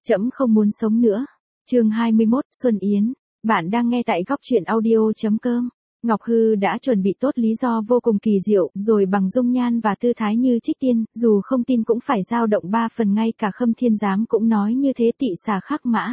Trẫm không muốn sống nữa. Chương 21, Xuân Yến. Bạn đang nghe tại góc truyện audio.com. Ngọc Hư đã chuẩn bị tốt lý do vô cùng kỳ diệu, rồi bằng dung nhan và tư thái như trích tiên, dù không tin cũng phải dao động 3 phần, ngay cả Khâm Thiên Giám cũng nói như thế, tị xà khắc mã.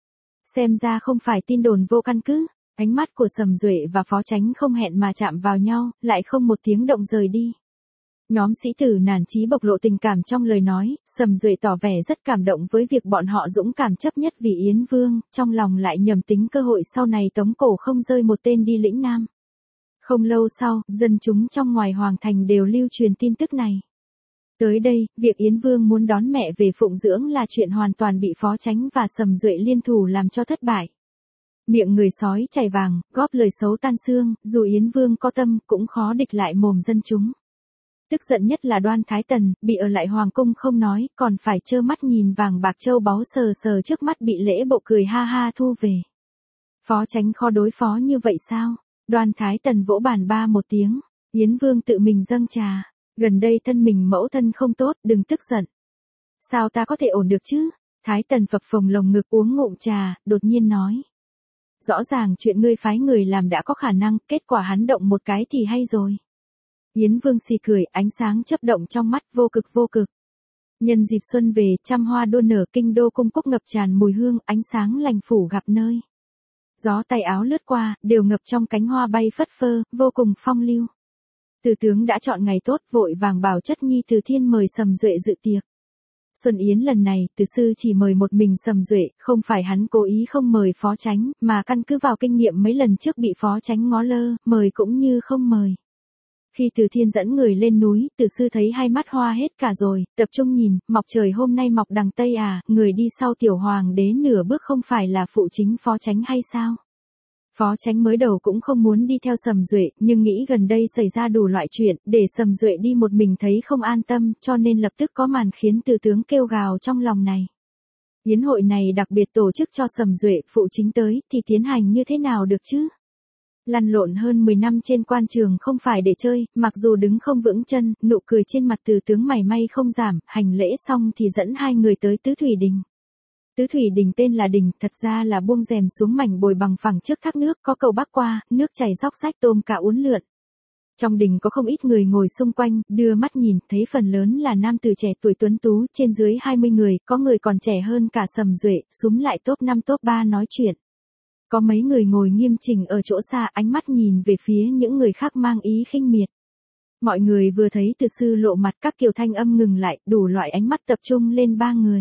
Xem ra không phải tin đồn vô căn cứ. Ánh mắt của Sầm Duệ và Phó Chánh không hẹn mà chạm vào nhau, lại không một tiếng động rời đi. Nhóm sĩ tử nản chí bộc lộ tình cảm trong lời nói, Sầm Duệ tỏ vẻ rất cảm động với việc bọn họ dũng cảm chấp nhất vì Yến Vương, trong lòng lại nhầm tính cơ hội sau này tống cổ không rơi một tên đi lĩnh Nam. Không lâu sau, dân chúng trong ngoài hoàng thành đều lưu truyền tin tức này. Tới đây, việc Yến Vương muốn đón mẹ về phụng dưỡng là chuyện hoàn toàn bị Phó Chánh và Sầm Duệ liên thủ làm cho thất bại. Miệng người sói chảy vàng, góp lời xấu tan xương, dù Yến Vương có tâm cũng khó địch lại mồm dân chúng. Tức giận nhất là Đoan Thái Tần, bị ở lại hoàng cung không nói, còn phải trơ mắt nhìn vàng bạc châu báu sờ sờ trước mắt bị lễ bộ cười ha ha thu về. Phó Chánh khó đối phó như vậy sao? Đoan Thái Tần vỗ bàn ba một tiếng, Yến Vương tự mình dâng trà, gần đây thân mình mẫu thân không tốt, đừng tức giận. Sao ta có thể ổn được chứ? Thái Tần phập phồng lồng ngực uống ngụm trà, đột nhiên nói. Rõ ràng chuyện ngươi phái người làm đã có khả năng, kết quả hắn động một cái thì hay rồi. Yến Vương xì cười, ánh sáng chớp động trong mắt, vô cực vô cực. Nhân dịp xuân về, trăm hoa đua nở, kinh đô cung cúc ngập tràn mùi hương, ánh sáng lành phủ gặp nơi. Gió tay áo lướt qua, đều ngập trong cánh hoa bay phất phơ, vô cùng phong lưu. Từ tướng đã chọn ngày tốt, vội vàng bảo chất nhi Từ Thiên mời Sầm Duệ dự tiệc. Xuân Yến lần này, Từ sư chỉ mời một mình Sầm Duệ, không phải hắn cố ý không mời Phó Chánh, mà căn cứ vào kinh nghiệm mấy lần trước bị Phó Chánh ngó lơ, mời cũng như không mời. Khi Từ Thiên dẫn người lên núi, Từ sư thấy hai mắt hoa hết cả rồi, tập trung nhìn, mọc trời hôm nay mọc đằng Tây à, người đi sau tiểu hoàng đế nửa bước không phải là phụ chính Phó Chánh hay sao? Phó Chánh mới đầu cũng không muốn đi theo Sầm Duệ, nhưng nghĩ gần đây xảy ra đủ loại chuyện, để Sầm Duệ đi một mình thấy không an tâm, cho nên lập tức có màn khiến Từ tướng kêu gào trong lòng này. Yến hội này đặc biệt tổ chức cho Sầm Duệ, phụ chính tới, thì tiến hành như thế nào được chứ? Lăn lộn hơn 10 năm trên quan trường không phải để chơi, mặc dù đứng không vững chân, nụ cười trên mặt Từ tướng mảy may không giảm, hành lễ xong thì dẫn hai người tới Tứ Thủy Đình. Tứ Thủy Đình tên là đình, thật ra là buông rèm xuống mảnh bồi bằng phẳng trước thác nước, có cầu bắc qua, nước chảy róc rách, tôm cả uốn lượn. Trong đình có không ít người ngồi xung quanh, đưa mắt nhìn, thấy phần lớn là nam tử trẻ tuổi tuấn tú, trên dưới 20 người, có người còn trẻ hơn cả Sầm Duệ, súm lại top 5 top 3 nói chuyện. Có mấy người ngồi nghiêm chỉnh ở chỗ xa, ánh mắt nhìn về phía những người khác mang ý khinh miệt. Mọi người vừa thấy Từ sư lộ mặt, các kiểu thanh âm ngừng lại, đủ loại ánh mắt tập trung lên ba người.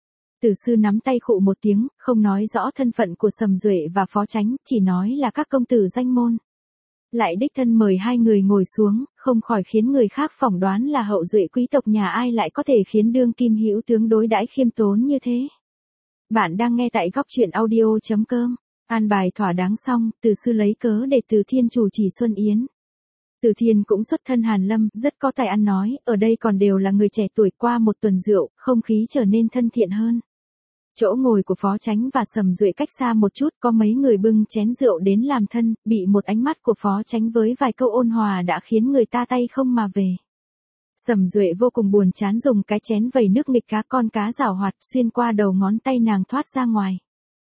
Từ sư nắm tay khụ một tiếng, không nói rõ thân phận của Sầm Duệ và Phó Chánh, chỉ nói là các công tử danh môn. Lại đích thân mời hai người ngồi xuống, không khỏi khiến người khác phỏng đoán là hậu duệ quý tộc nhà ai lại có thể khiến đương kim hữu tướng đối đãi khiêm tốn như thế. Bạn đang nghe tại góc truyện audio.com. An bài thỏa đáng xong, Từ sư lấy cớ để Từ Thiên chủ trì Xuân Yến. Từ Thiên cũng xuất thân hàn lâm, rất có tài ăn nói, ở đây còn đều là người trẻ tuổi, qua một tuần rượu, không khí trở nên thân thiện hơn. Chỗ ngồi của Phó Chánh và Sầm Duệ cách xa một chút, có mấy người bưng chén rượu đến làm thân, bị một ánh mắt của Phó Chánh với vài câu ôn hòa đã khiến người ta tay không mà về. Sầm Duệ vô cùng buồn chán dùng cái chén vẩy nước nghịch cá, con cá giảo hoạt xuyên qua đầu ngón tay nàng thoát ra ngoài.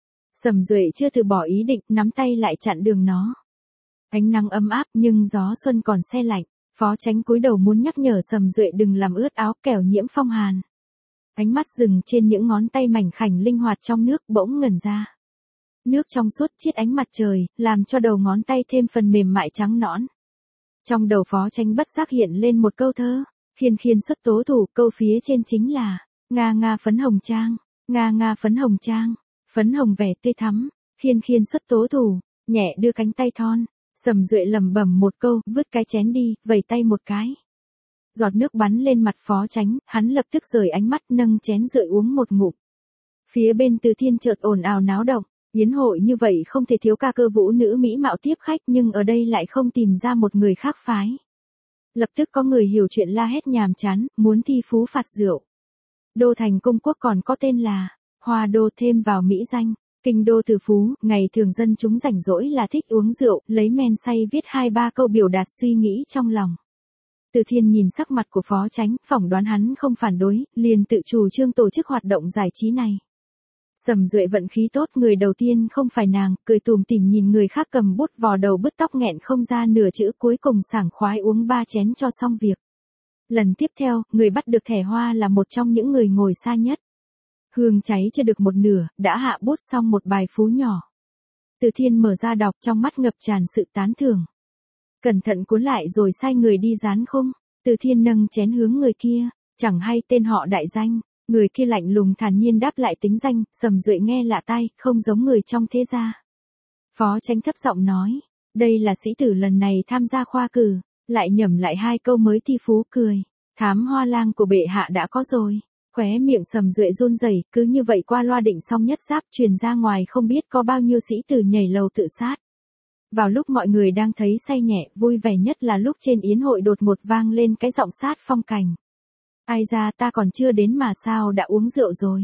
Sầm Duệ chưa từ bỏ ý định, nắm tay lại chặn đường nó. Ánh nắng ấm áp nhưng gió xuân còn se lạnh, Phó Chánh cúi đầu muốn nhắc nhở Sầm Duệ đừng làm ướt áo, kẻo nhiễm phong hàn. Ánh mắt dừng trên những ngón tay mảnh khảnh linh hoạt trong nước, bỗng ngẩn ra. Nước trong suốt chiết ánh mặt trời, làm cho đầu ngón tay thêm phần mềm mại trắng nõn. Trong đầu Phó Chánh bất giác hiện lên một câu thơ, khiên khiên xuất tố thủ, câu phía trên chính là, nga nga phấn hồng trang, nga nga phấn hồng trang, phấn hồng vẻ tươi thắm, khiên khiên xuất tố thủ, nhẹ đưa cánh tay thon. Sầm Duệ lẩm bẩm một câu, vứt cái chén đi, vẩy tay một cái. Giọt nước bắn lên mặt Phó Chánh, hắn lập tức rời ánh mắt, nâng chén rượu uống một ngụm. Phía bên Từ Thiên chợt ồn ào náo động, yến hội như vậy không thể thiếu ca cơ vũ nữ mỹ mạo tiếp khách, nhưng ở đây lại không tìm ra một người khác phái. Lập tức có người hiểu chuyện la hét nhàm chán, muốn thi phú phạt rượu. Đô thành cung quốc còn có tên là Hoa Đô, thêm vào mỹ danh kinh đô từ phú, ngày thường dân chúng rảnh rỗi là thích uống rượu, lấy men say viết 2-3 câu biểu đạt suy nghĩ trong lòng. Từ Thiên nhìn sắc mặt của Phó Chánh, phỏng đoán hắn không phản đối, liền tự chủ trương tổ chức hoạt động giải trí này. Sầm Duệ vận khí tốt, người đầu tiên không phải nàng, cười tủm tỉm nhìn người khác cầm bút vò đầu bứt tóc nghẹn không ra nửa chữ, cuối cùng sảng khoái uống 3 chén cho xong việc. Lần tiếp theo, người bắt được thẻ hoa là một trong những người ngồi xa nhất. Hương cháy chưa được một nửa, đã hạ bút xong một bài phú nhỏ. Từ Thiên mở ra đọc, trong mắt ngập tràn sự tán thưởng. Cẩn thận cuốn lại rồi sai người đi dán khung. Từ Thiên nâng chén hướng người kia, chẳng hay tên họ đại danh. Người kia lạnh lùng thản nhiên đáp lại tính danh. Sầm Duệ nghe lạ tai, không giống người trong thế gia. Phó Chánh thấp giọng nói, đây là sĩ tử lần này tham gia khoa cử. Lại nhẩm lại 2 câu mới thi phú, cười. Thám hoa lang của bệ hạ đã có rồi. Khóe miệng Sầm Duệ run rẩy, cứ như vậy qua loa định xong nhất giáp, truyền ra ngoài không biết có bao nhiêu sĩ tử nhảy lầu tự sát. Vào lúc mọi người đang thấy say nhẹ, vui vẻ nhất là lúc trên yến hội đột ngột vang lên cái giọng sát phong cảnh. Ai ra, ta còn chưa đến mà sao đã uống rượu rồi.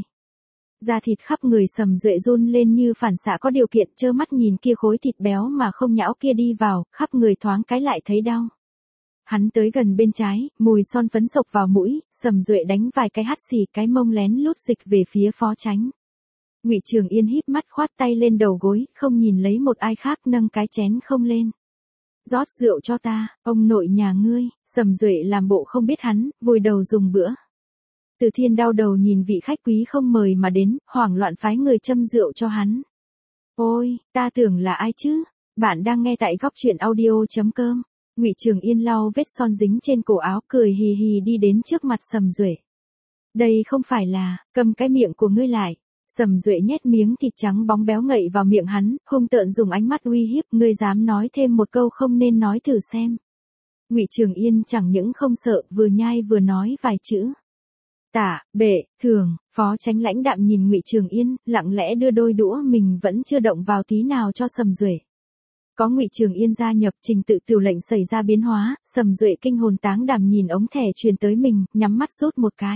Da thịt khắp người Sầm Duệ run lên như phản xạ có điều kiện, trơ mắt nhìn kia khối thịt béo mà không nhão kia đi vào, khắp người thoáng cái lại thấy đau. Hắn tới gần bên trái, mùi son phấn sộc vào mũi, Sầm Duệ đánh vài cái hắt xì, cái mông lén lút dịch về phía Phó Chánh. Ngụy Trường Yên híp mắt khoát tay lên đầu gối, không nhìn lấy một ai khác, nâng cái chén không lên. Rót rượu cho ta, ông nội nhà ngươi. Sầm Duệ làm bộ không biết hắn, vùi đầu dùng bữa. Từ Thiên đau đầu nhìn vị khách quý không mời mà đến, hoảng loạn phái người châm rượu cho hắn. Ôi, ta tưởng là ai chứ? Bạn đang nghe tại góc truyện audio.com. Ngụy Trường Yên lau vết son dính trên cổ áo, cười hì hì đi đến trước mặt Sầm Duệ. Đây không phải là, cầm cái miệng của ngươi lại. Sầm Duệ nhét miếng thịt trắng bóng béo ngậy vào miệng hắn, hung tợn dùng ánh mắt uy hiếp, ngươi dám nói thêm một câu không nên nói thử xem. Ngụy Trường Yên chẳng những không sợ, vừa nhai vừa nói vài chữ. Tả, bệ, thường. Phó Chánh lãnh đạm nhìn Ngụy Trường Yên, lặng lẽ đưa đôi đũa mình vẫn chưa động vào tí nào cho Sầm Duệ. Có Ngụy Trường Yên gia nhập, trình tự tiểu lệnh xảy ra biến hóa, Sầm Duệ kinh hồn táng đảm nhìn ống thẻ truyền tới mình, nhắm mắt rút một cái.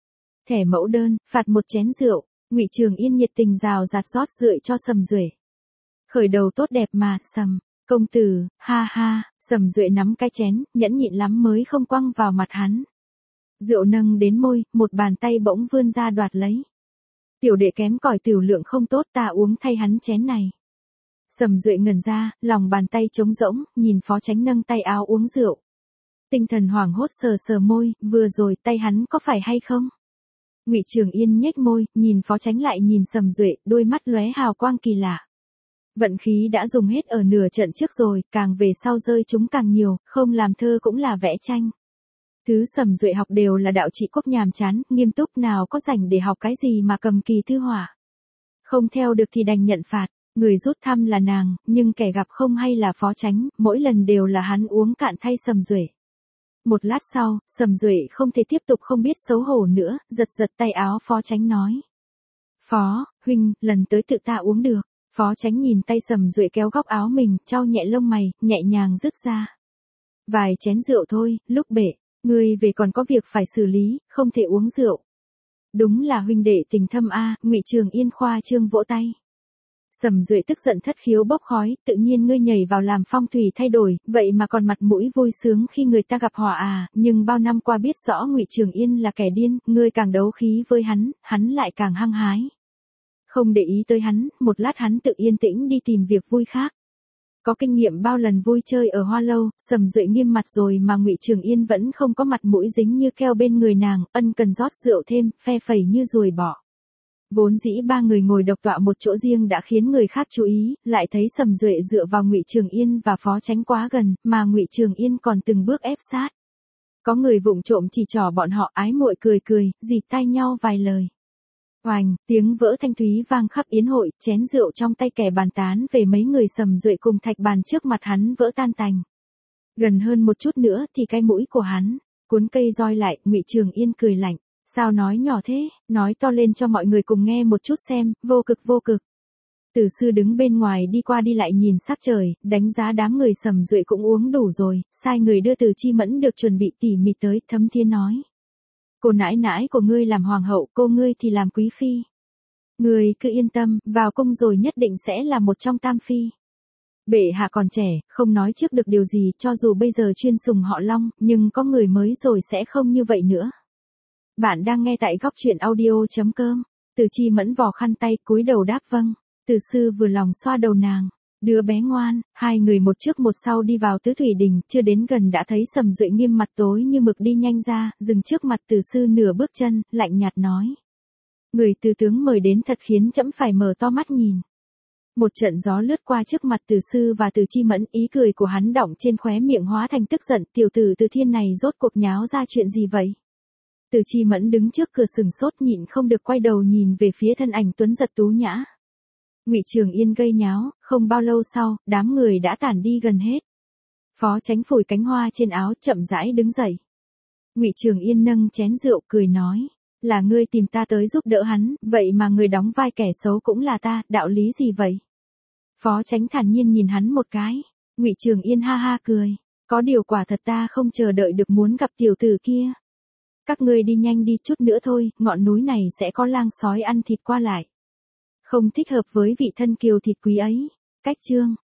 Thẻ mẫu đơn, phạt một chén rượu. Ngụy Trường Yên nhiệt tình rào rạt rót rượu cho Sầm Duệ. Khởi đầu tốt đẹp mà, Sầm công tử, ha ha. Sầm Duệ nắm cái chén, nhẫn nhịn lắm mới không quăng vào mặt hắn. Rượu nâng đến môi, một bàn tay bỗng vươn ra đoạt lấy. Tiểu đệ kém cỏi tiểu lượng không tốt, ta uống thay hắn chén này. Sầm Duệ ngẩn ra, lòng bàn tay trống rỗng, nhìn Phó Chánh nâng tay áo uống rượu. Tinh thần hoảng hốt sờ sờ môi, vừa rồi tay hắn có phải hay không? Ngụy Trường Yên nhếch môi, nhìn Phó Chánh lại nhìn Sầm Duệ, đôi mắt lóe hào quang kỳ lạ. Vận khí đã dùng hết ở nửa trận trước rồi, càng về sau rơi chúng càng nhiều, không làm thơ cũng là vẽ tranh. Thứ Sầm Duệ học đều là đạo trị quốc nhàm chán, nghiêm túc, nào có rảnh để học cái gì mà cầm kỳ thư họa. Không theo được thì đành nhận phạt. Người rút thăm là nàng, nhưng kẻ gặp không hay là Phó Chánh, mỗi lần đều là hắn uống cạn thay Sầm Duệ. Một lát sau, Sầm Duệ không thể tiếp tục không biết xấu hổ nữa, giật giật tay áo Phó Chánh nói. Phó, huynh, lần tới tự ta uống được. Phó Chánh nhìn tay Sầm Duệ kéo góc áo mình, trao nhẹ lông mày, nhẹ nhàng rứt ra. Vài chén rượu thôi, lúc bể, ngươi về còn có việc phải xử lý, không thể uống rượu. Đúng là huynh đệ tình thâm a. Ngụy Trường Yên khoa trương vỗ tay. Sầm Duệ tức giận thất khiếu bốc khói, tự nhiên ngươi nhảy vào làm phong thủy thay đổi, vậy mà còn mặt mũi vui sướng khi người ta gặp họa à, nhưng bao năm qua biết rõ Ngụy Trường Yên là kẻ điên, ngươi càng đấu khí với hắn lại càng hăng hái. Không để ý tới hắn, một lát hắn tự yên tĩnh đi tìm việc vui khác. Có kinh nghiệm bao lần vui chơi ở Hoa Lâu, Sầm Duệ nghiêm mặt rồi mà Ngụy Trường Yên vẫn không có mặt mũi dính như keo bên người nàng, ân cần rót rượu thêm, phe phẩy như ruồi bọ. Vốn dĩ 3 người ngồi độc tọa một chỗ riêng đã khiến người khác chú ý, lại thấy Sầm Duệ dựa vào Ngụy Trường Yên và Phó Chánh quá gần, mà Ngụy Trường Yên còn từng bước ép sát. Có người vụng trộm chỉ trỏ bọn họ, ái muội cười cười, dịt tai nhau vài lời. Oành, tiếng vỡ thanh thúy vang khắp yến hội, chén rượu trong tay kẻ bàn tán về mấy người Sầm Duệ cùng thạch bàn trước mặt hắn vỡ tan tành. Gần hơn một chút nữa thì cái mũi của hắn cuốn cây roi lại, Ngụy Trường Yên cười lạnh. Sao nói nhỏ thế, nói to lên cho mọi người cùng nghe một chút xem, vô cực vô cực. Tử sư đứng bên ngoài đi qua đi lại nhìn sắc trời, đánh giá đám người Sầm Duệ cũng uống đủ rồi, sai người đưa Từ Chi Mẫn được chuẩn bị tỉ mỉ tới, Thấm Thiên nói. Cô nãi nãi của ngươi làm hoàng hậu, cô ngươi thì làm quý phi. Ngươi cứ yên tâm, vào cung rồi nhất định sẽ là một trong tam phi. Bệ hạ còn trẻ, không nói trước được điều gì, cho dù bây giờ chuyên sùng họ Long, nhưng có người mới rồi sẽ không như vậy nữa. Bạn đang nghe tại góc truyện audio.com. Từ Chi Mẫn vò khăn tay cúi đầu đáp vâng. Từ sư vừa lòng xoa đầu nàng. Đứa bé ngoan, hai người một trước một sau đi vào Tứ Thủy Đình, chưa đến gần đã thấy Sầm Duệ nghiêm mặt tối như mực đi nhanh ra, dừng trước mặt Từ sư nửa bước chân, lạnh nhạt nói. Người từ tướng mời đến thật khiến trẫm phải mở to mắt nhìn. Một trận gió lướt qua trước mặt Từ sư và Từ Chi Mẫn, ý cười của hắn đọng trên khóe miệng hóa thành tức giận, tiểu tử Từ Thiên này rốt cuộc nháo ra chuyện gì vậy? Từ Chi Mẫn đứng trước cửa sừng sốt nhịn không được quay đầu nhìn về phía thân ảnh tuấn giật tú nhã. Ngụy Trường Yên gây nháo, không bao lâu sau, đám người đã tản đi gần hết. Phó Chánh phủi cánh hoa trên áo, chậm rãi đứng dậy. Ngụy Trường Yên nâng chén rượu cười nói, là ngươi tìm ta tới giúp đỡ hắn, vậy mà người đóng vai kẻ xấu cũng là ta, đạo lý gì vậy? Phó Chánh thản nhiên nhìn hắn một cái. Ngụy Trường Yên ha ha cười, có điều quả thật ta không chờ đợi được muốn gặp tiểu tử kia. Các ngươi đi nhanh đi, chút nữa thôi, ngọn núi này sẽ có lang sói ăn thịt qua lại. Không thích hợp với vị thân kiều thịt quý ấy. Cách chương